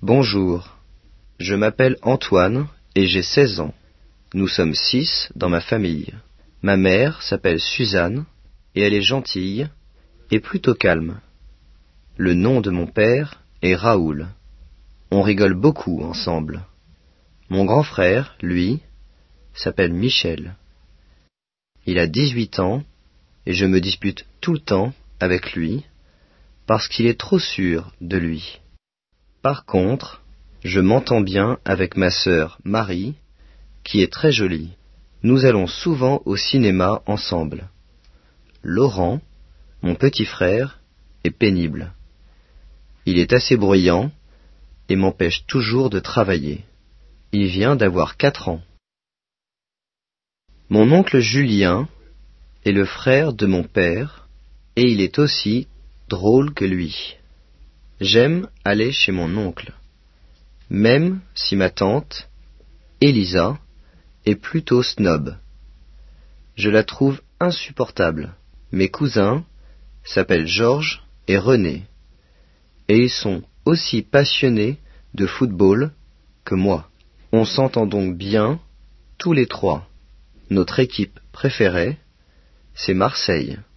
Bonjour, je m'appelle Antoine et j'ai 16 ans. Nous sommes 6 dans ma famille. Ma mère s'appelle Suzanne et elle est gentille et plutôt calme. Le nom de mon père est Raoul. On rigole beaucoup ensemble. Mon grand frère, lui, s'appelle Michel. Il a 18 ans et je me dispute tout le temps avec lui parce qu'il est trop sûr de lui. Par contre, je m'entends bien avec ma sœur Marie, qui est très jolie. Nous allons souvent au cinéma ensemble. Laurent, mon petit frère, est pénible. Il est assez bruyant et m'empêche toujours de travailler. Il vient d'avoir 4 ans. Mon oncle Julien est le frère de mon père et il est aussi drôle que lui. J'aime aller chez mon oncle, même si ma tante, Elisa, est plutôt snob. Je la trouve insupportable. Mes cousins s'appellent Georges et René, et ils sont aussi passionnés de football que moi. On s'entend donc bien tous les trois. Notre équipe préférée, c'est Marseille.